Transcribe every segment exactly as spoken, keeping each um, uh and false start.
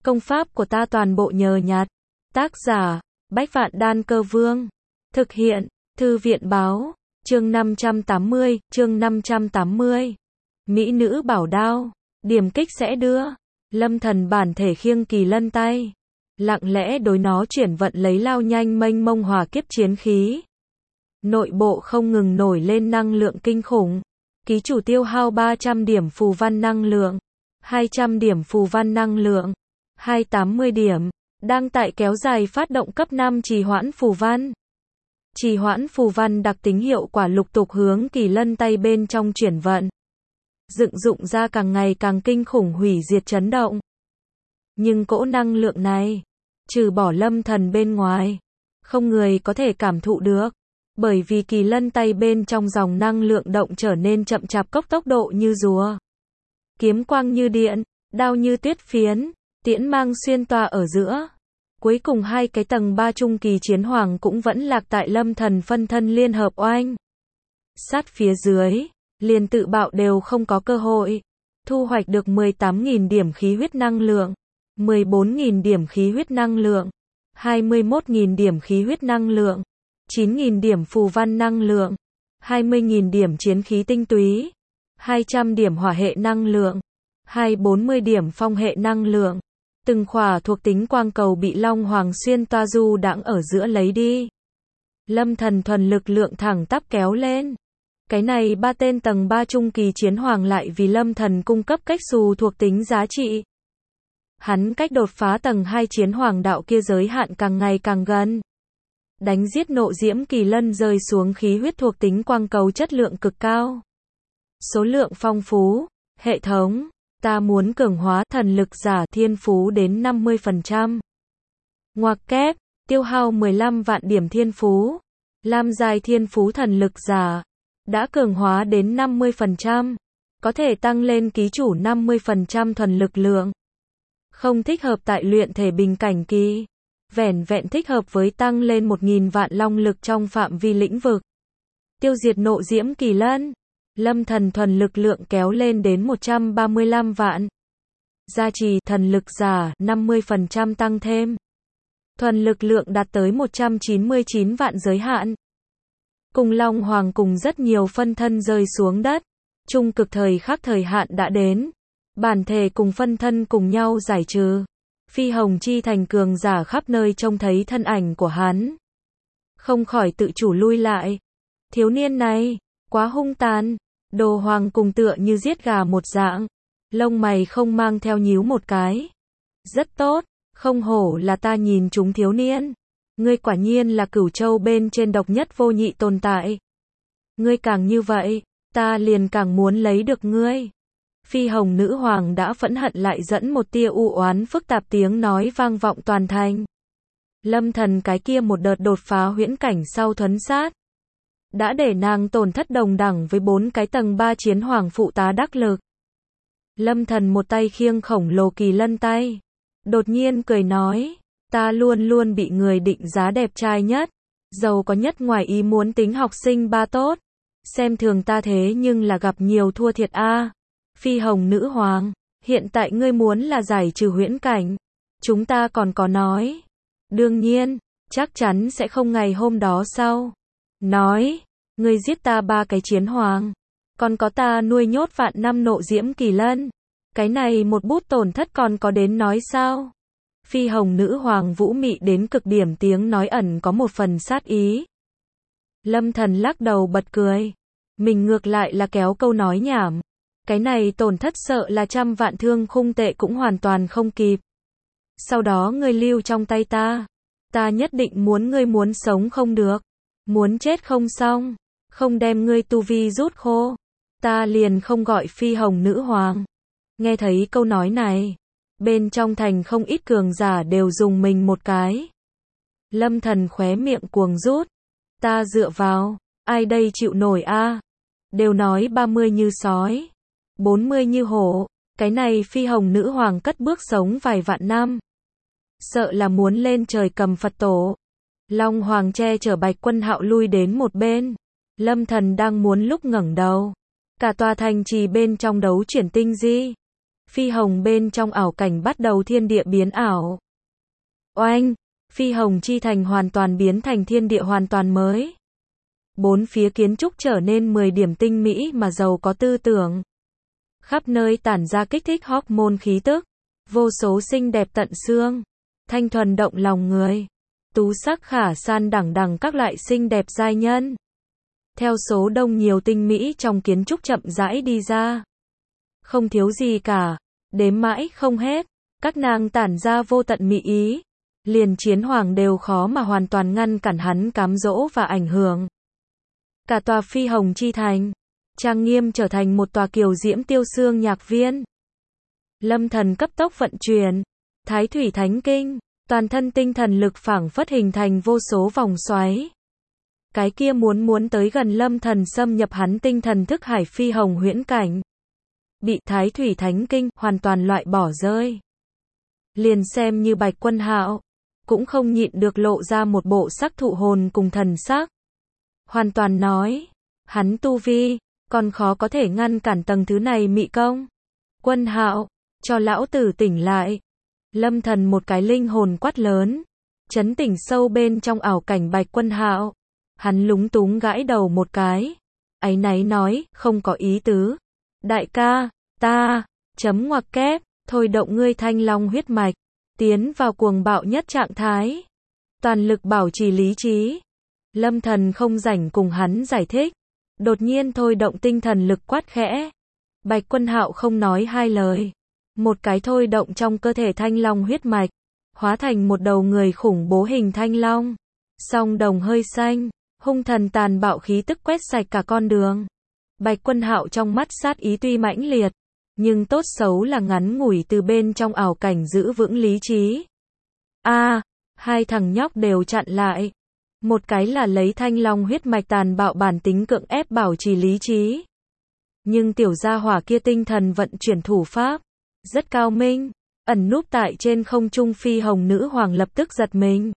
Công pháp của ta toàn bộ nhờ nhặt. Tác giả, Bách Vạn Đan Cơ Vương. Thực hiện, Thư viện Báo. Chương năm trăm tám mươi, chương năm trăm tám mươi. Mỹ nữ bảo đao, điểm kích sẽ đưa. Lâm Thần bản thể khiêng kỳ lân tay, lặng lẽ đối nó chuyển vận lấy lao nhanh mênh mông hỏa kiếp chiến khí. Nội bộ không ngừng nổi lên năng lượng kinh khủng. Ký chủ tiêu hao ba trăm điểm phù văn năng lượng, hai trăm điểm phù văn năng lượng, hai trăm tám mươi điểm. Đang tại kéo dài phát động cấp năm trì hoãn phù văn. Trì hoãn phù văn đặc tính hiệu quả lục tục hướng kỳ lân tay bên trong chuyển vận. Dựng dụng ra càng ngày càng kinh khủng hủy diệt chấn động. Nhưng cỗ năng lượng này, trừ bỏ Lâm Thần bên ngoài, không người có thể cảm thụ được. Bởi vì kỳ lân tay bên trong dòng năng lượng động trở nên chậm chạp cốc tốc độ như rùa. Kiếm quang như điện, đao như tuyết phiến, tiễn mang xuyên toa ở giữa. Cuối cùng hai cái tầng ba trung kỳ chiến hoàng cũng vẫn lạc tại Lâm Thần phân thân liên hợp oanh. Sát phía dưới, liền tự bạo đều không có cơ hội. Thu hoạch được mười tám nghìn điểm khí huyết năng lượng, mười bốn nghìn điểm khí huyết năng lượng, hai mươi mốt nghìn điểm khí huyết năng lượng, chín nghìn điểm phù văn năng lượng, hai mươi nghìn điểm chiến khí tinh túy, hai trăm điểm hỏa hệ năng lượng, hai trăm bốn mươi điểm phong hệ năng lượng. Từng khỏa thuộc tính quang cầu bị Long Hoàng xuyên toa du đãng ở giữa lấy đi. Lâm Thần thuần lực lượng thẳng tắp kéo lên. Cái này ba tên tầng ba trung kỳ chiến hoàng lại vì Lâm Thần cung cấp cách xù thuộc tính giá trị. Hắn cách đột phá tầng hai chiến hoàng đạo kia giới hạn càng ngày càng gần. Đánh giết nộ diễm kỳ lân rơi xuống khí huyết thuộc tính quang cầu chất lượng cực cao. Số lượng phong phú, hệ thống. Ta muốn cường hóa thần lực giả thiên phú đến năm mươi phần trăm. Ngoặc kép, tiêu hao mười lăm vạn điểm thiên phú. Lam giai thiên phú thần lực giả. Đã cường hóa đến năm mươi phần trăm. Có thể tăng lên ký chủ năm mươi phần trăm thuần lực lượng. Không thích hợp tại luyện thể bình cảnh kỳ. Vẻn vẹn thích hợp với tăng lên một nghìn vạn long lực trong phạm vi lĩnh vực. Tiêu diệt nộ diễm kỳ lân. Lâm Thần thuần lực lượng kéo lên đến một trăm ba mươi lăm vạn. Gia trì thần lực giả năm mươi phần trăm tăng thêm. Thuần lực lượng đạt tới một trăm chín mươi chín vạn giới hạn. Cùng Long Hoàng cùng rất nhiều phân thân rơi xuống đất. Trung cực thời khắc thời hạn đã đến. Bản thể cùng phân thân cùng nhau giải trừ. Phi hồng chi thành cường giả khắp nơi trông thấy thân ảnh của hắn. Không khỏi tự chủ lui lại. Thiếu niên này, quá hung tàn. Đồ Hoàng cùng tựa như giết gà một dạng. Lông mày không mang theo nhíu một cái. Rất tốt, không hổ là ta nhìn chúng thiếu niên. Ngươi quả nhiên là cửu châu bên trên độc nhất vô nhị tồn tại. Ngươi càng như vậy, ta liền càng muốn lấy được ngươi. Phi hồng nữ hoàng đã phẫn hận lại dẫn một tia u oán phức tạp tiếng nói vang vọng toàn thành. Lâm Thần cái kia một đợt đột phá huyễn cảnh sau thuấn sát. Đã để nàng tổn thất đồng đẳng với bốn cái tầng ba chiến hoàng phụ tá đắc lực. Lâm Thần một tay khiêng khổng lồ kỳ lân tay. Đột nhiên cười nói, ta luôn luôn bị người định giá đẹp trai nhất, giàu có nhất ngoài ý muốn tính học sinh ba tốt. Xem thường ta thế nhưng là gặp nhiều thua thiệt a. À. Phi hồng nữ hoàng, hiện tại ngươi muốn là giải trừ huyễn cảnh. Chúng ta còn có nói. Đương nhiên, chắc chắn sẽ không ngày hôm đó sau. Nói, ngươi giết ta ba cái chiến hoàng, còn có ta nuôi nhốt vạn năm nộ diễm kỳ lân. Cái này một bút tổn thất còn có đến nói sao? Phi hồng nữ hoàng vũ mị đến cực điểm tiếng nói ẩn có một phần sát ý. Lâm Thần lắc đầu bật cười. Mình ngược lại là kéo câu nói nhảm. Cái này tổn thất sợ là trăm vạn thương khung tệ cũng hoàn toàn không kịp. Sau đó ngươi lưu trong tay ta. Ta nhất định muốn ngươi muốn sống không được. Muốn chết không xong. Không đem ngươi tu vi rút khô. Ta liền không gọi phi hồng nữ hoàng. Nghe thấy câu nói này. Bên trong thành không ít cường giả đều dùng mình một cái. Lâm Thần khóe miệng cuồng rút. Ta dựa vào. Ai đây chịu nổi a? À? Đều nói ba mươi như sói. bốn mươi như hổ. Cái này phi hồng nữ hoàng cất bước sống vài vạn năm. Sợ là muốn lên trời cầm Phật tổ. Long Hoàng che chở Bạch Quân Hạo lui đến một bên. Lâm Thần đang muốn lúc ngẩng đầu. Cả tòa thành trì bên trong đấu chuyển tinh di. Phi hồng bên trong ảo cảnh bắt đầu thiên địa biến ảo. Oanh, phi hồng chi thành hoàn toàn biến thành thiên địa hoàn toàn mới. Bốn phía kiến trúc trở nên mười điểm tinh mỹ mà giàu có tư tưởng. Khắp nơi tản ra kích thích hormone khí tức, vô số xinh đẹp tận xương, thanh thuần động lòng người, tú sắc khả san đẳng đẳng các loại xinh đẹp giai nhân. Theo số đông nhiều tinh mỹ trong kiến trúc chậm rãi đi ra. Không thiếu gì cả, đếm mãi không hết, các nàng tản ra vô tận mỹ ý, liền chiến hoàng đều khó mà hoàn toàn ngăn cản hắn cám dỗ và ảnh hưởng. Cả tòa phi hồng chi thành, trang nghiêm trở thành một tòa kiều diễm tiêu xương nhạc viên. Lâm thần cấp tốc vận chuyển, Thái Thủy Thánh Kinh, toàn thân tinh thần lực phảng phất hình thành vô số vòng xoáy. Cái kia muốn muốn tới gần lâm thần xâm nhập hắn tinh thần thức hải phi hồng huyễn cảnh. Bị Thái Thủy Thánh Kinh hoàn toàn loại bỏ rơi. Liền xem như Bạch Quân Hạo, cũng không nhịn được lộ ra một bộ sắc thụ hồn cùng thần sắc. Hoàn toàn nói, hắn tu vi, còn khó có thể ngăn cản tầng thứ này mị công. Quân Hạo, cho lão tử tỉnh lại. Lâm thần một cái linh hồn quát lớn, chấn tỉnh sâu bên trong ảo cảnh Bạch Quân Hạo. Hắn lúng túng gãi đầu một cái, áy náy nói, không có ý tứ. Đại ca, ta, chấm ngoặc kép, thôi động ngươi thanh long huyết mạch, tiến vào cuồng bạo nhất trạng thái. Toàn lực bảo trì lý trí. Lâm thần không rảnh cùng hắn giải thích. Đột nhiên thôi động tinh thần lực quát khẽ. Bạch Quân Hạo không nói hai lời. Một cái thôi động trong cơ thể thanh long huyết mạch, hóa thành một đầu người khủng bố hình thanh long. Song đồng hơi xanh, hung thần tàn bạo khí tức quét sạch cả con đường. Bạch Quân Hạo trong mắt sát ý tuy mãnh liệt, nhưng tốt xấu là ngắn ngủi từ bên trong ảo cảnh giữ vững lý trí. A, à, hai thằng nhóc đều chặn lại. Một cái là lấy thanh long huyết mạch tàn bạo bản tính cưỡng ép bảo trì lý trí. Nhưng tiểu gia hỏa kia tinh thần vận chuyển thủ pháp rất cao minh, ẩn núp tại trên không trung phi hồng nữ hoàng lập tức giật mình.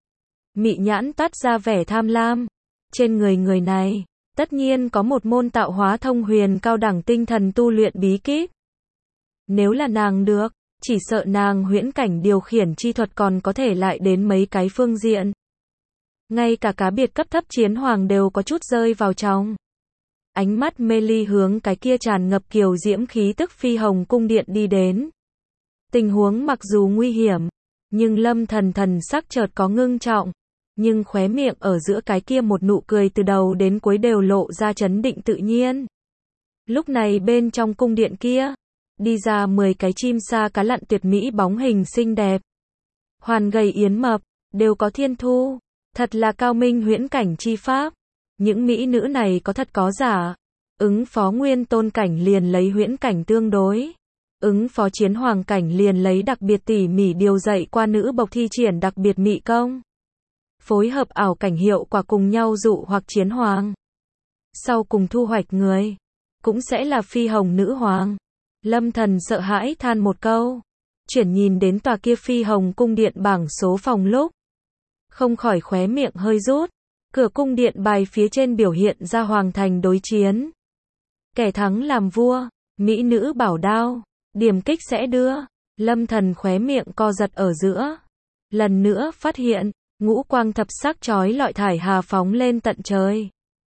Mị nhãn toát ra vẻ tham lam. Trên người người này, tất nhiên có một môn tạo hóa thông huyền cao đẳng tinh thần tu luyện bí kíp. Nếu là nàng được, chỉ sợ nàng huyễn cảnh điều khiển chi thuật còn có thể lại đến mấy cái phương diện. Ngay cả cá biệt cấp thấp chiến hoàng đều có chút rơi vào trong. Ánh mắt mê ly hướng cái kia tràn ngập kiều diễm khí tức phi hồng cung điện đi đến. Tình huống mặc dù nguy hiểm, nhưng lâm thần thần sắc chợt có ngưng trọng. Nhưng khóe miệng ở giữa cái kia một nụ cười từ đầu đến cuối đều lộ ra trấn định tự nhiên. Lúc này bên trong cung điện kia, đi ra mười cái chim sa cá lặn tuyệt mỹ bóng hình xinh đẹp. Hoàn gầy yến mập, đều có thiên thu, thật là cao minh huyễn cảnh chi pháp. Những mỹ nữ này có thật có giả. Ứng phó nguyên tôn cảnh liền lấy huyễn cảnh tương đối. Ứng phó chiến hoàng cảnh liền lấy đặc biệt tỉ mỉ điều dạy qua nữ bộc thi triển đặc biệt mị công. Phối hợp ảo cảnh hiệu quả cùng nhau dụ hoặc chiến hoàng. Sau cùng thu hoạch người, cũng sẽ là phi hồng nữ hoàng. Lâm thần sợ hãi than một câu. Chuyển nhìn đến tòa kia phi hồng cung điện bảng số phòng lúc. Không khỏi khóe miệng hơi rút. Cửa cung điện bài phía trên biểu hiện ra hoàng thành đối chiến. Kẻ thắng làm vua, mỹ nữ bảo đao, điểm kích sẽ đưa. Lâm thần khóe miệng co giật ở giữa. Lần nữa phát hiện, ngũ quang thập sắc chói lọi thải hà phóng lên tận trời.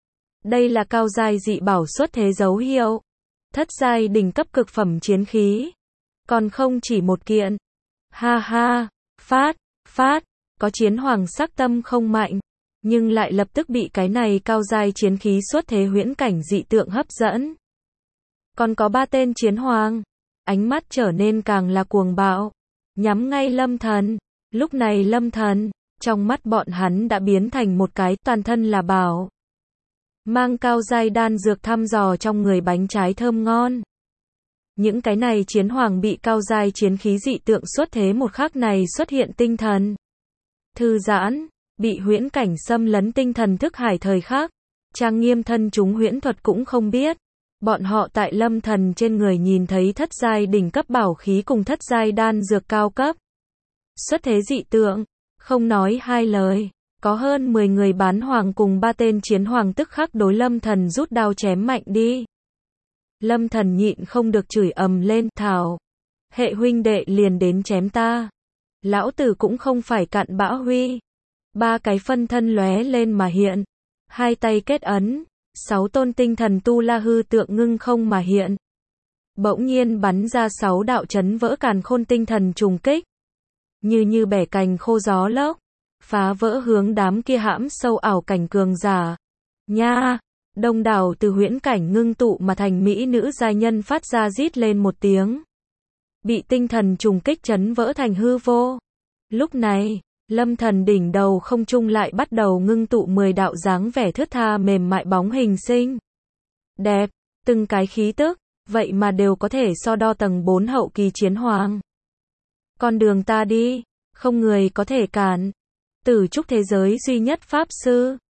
Đây là cao giai dị bảo xuất thế dấu hiệu. Thất giai đỉnh cấp cực phẩm chiến khí. Còn không chỉ một kiện. Ha ha, phát, phát, có chiến hoàng sắc tâm không mạnh. Nhưng lại lập tức bị cái này cao giai chiến khí xuất thế huyễn cảnh dị tượng hấp dẫn. Còn có ba tên chiến hoàng. Ánh mắt trở nên càng là cuồng bạo. Nhắm ngay lâm thần. Lúc này lâm thần, trong mắt bọn hắn đã biến thành một cái toàn thân là bảo. Mang cao giai đan dược thăm dò trong người bánh trái thơm ngon. Những cái này chiến hoàng bị cao giai chiến khí dị tượng xuất thế một khắc này xuất hiện tinh thần. Thư giãn, bị huyễn cảnh xâm lấn tinh thần thức hải thời khắc. Trang nghiêm thân chúng huyễn thuật cũng không biết. Bọn họ tại lâm thần trên người nhìn thấy thất giai đỉnh cấp bảo khí cùng thất giai đan dược cao cấp. Xuất thế dị tượng, không nói hai lời. Có hơn mười người bán hoàng cùng ba tên chiến hoàng tức khắc đối lâm thần rút đao chém mạnh đi. Lâm thần nhịn không được chửi ầm lên, thảo, Hệ huynh đệ liền đến chém ta. Lão tử cũng không phải cặn bã huy. Ba cái phân thân lóe lên mà hiện. Hai tay kết ấn. Sáu tôn tinh thần tu la hư tượng ngưng không mà hiện. Bỗng nhiên bắn ra sáu đạo chấn vỡ càn khôn tinh thần trùng kích. Như như bẻ cành khô gió lốc. Phá vỡ hướng đám kia hãm sâu ảo cảnh cường giả. Nha! Đông đảo từ huyễn cảnh ngưng tụ mà thành mỹ nữ giai nhân phát ra rít lên một tiếng. Bị tinh thần trùng kích chấn vỡ thành hư vô. Lúc này, Lâm Thần đỉnh đầu không trung lại bắt đầu ngưng tụ mười đạo dáng vẻ thướt tha mềm mại bóng hình xinh. Đẹp, từng cái khí tức, vậy mà đều có thể so đo tầng bốn hậu kỳ chiến hoàng. Con đường ta đi, không người có thể cản. Tử trúc thế giới duy nhất pháp sư.